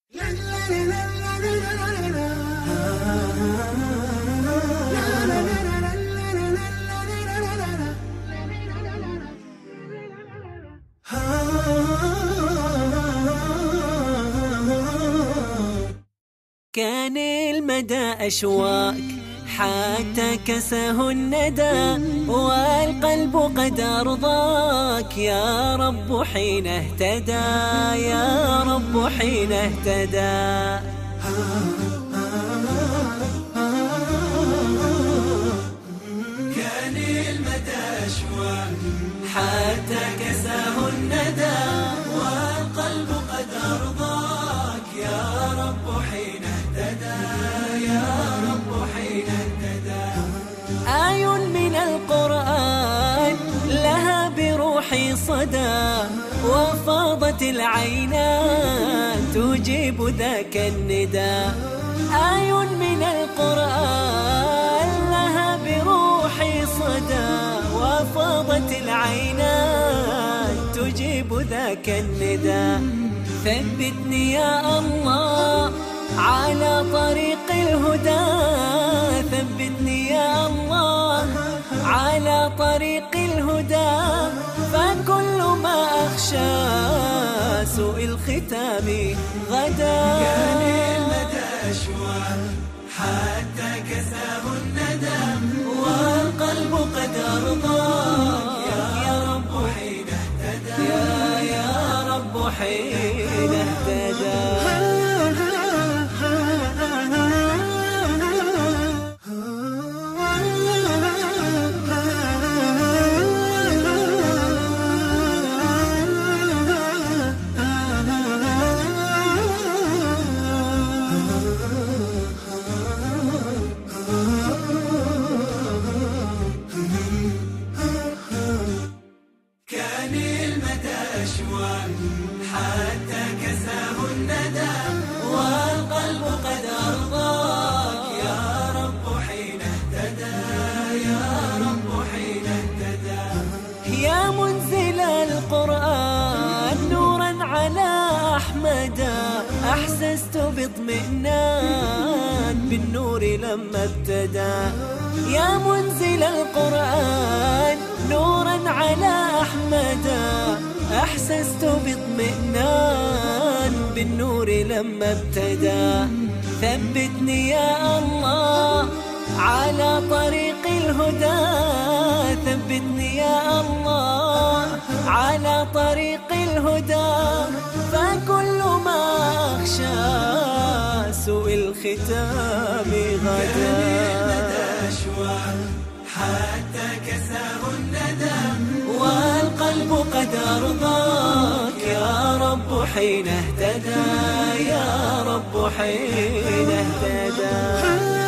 كان المدى أشواك حتى كساه الندى، والقلب قد أرضاك يا رب حين اهتدى، يا رب حين اهتدى. كان المدى أشواك حتى كساه الندى، والقلب قد أرضاك يا رب حين اهتدى، يا رب حين اهتدى. آي من القرآن لها بروحي صدى، وفاضت العينان تجيب ذاك الندى. آي من القرآن لها بروحي صدى، وفاضت العينان تجيب ذاك الندى. ثبتني يا الله على طريق الهدى، ثبتني يا الله على طريق الهدى. فكل ما أخشى سوء الختام غدا. كان المدى أشواك حتى كساه الندى، والقلب قد أرضاك يا رب حين اهتدى، يا رب حين اهتدى. كان المدى أشواك حتى كساه الندى، والقلب قد أرضاك يا رب حين اهتدى، يا رب حين اهتدى. يا منزل القرآن نورا على أحمد، أحسست باطمئنان بالنور لما ابتدى. يا منزل القرآن نورا على أحمد، أحسست باطمئنان بالنور لما ابتدى. ثبتني يا الله على طريق الهدى، ثبتني يا الله على طريق الهدى. فكل ما أخشى سوء الختام غدا. حتى كساه الندى، والقلب قد أرضاك يا رب حين اهتدى، يا رب حين اهتدى.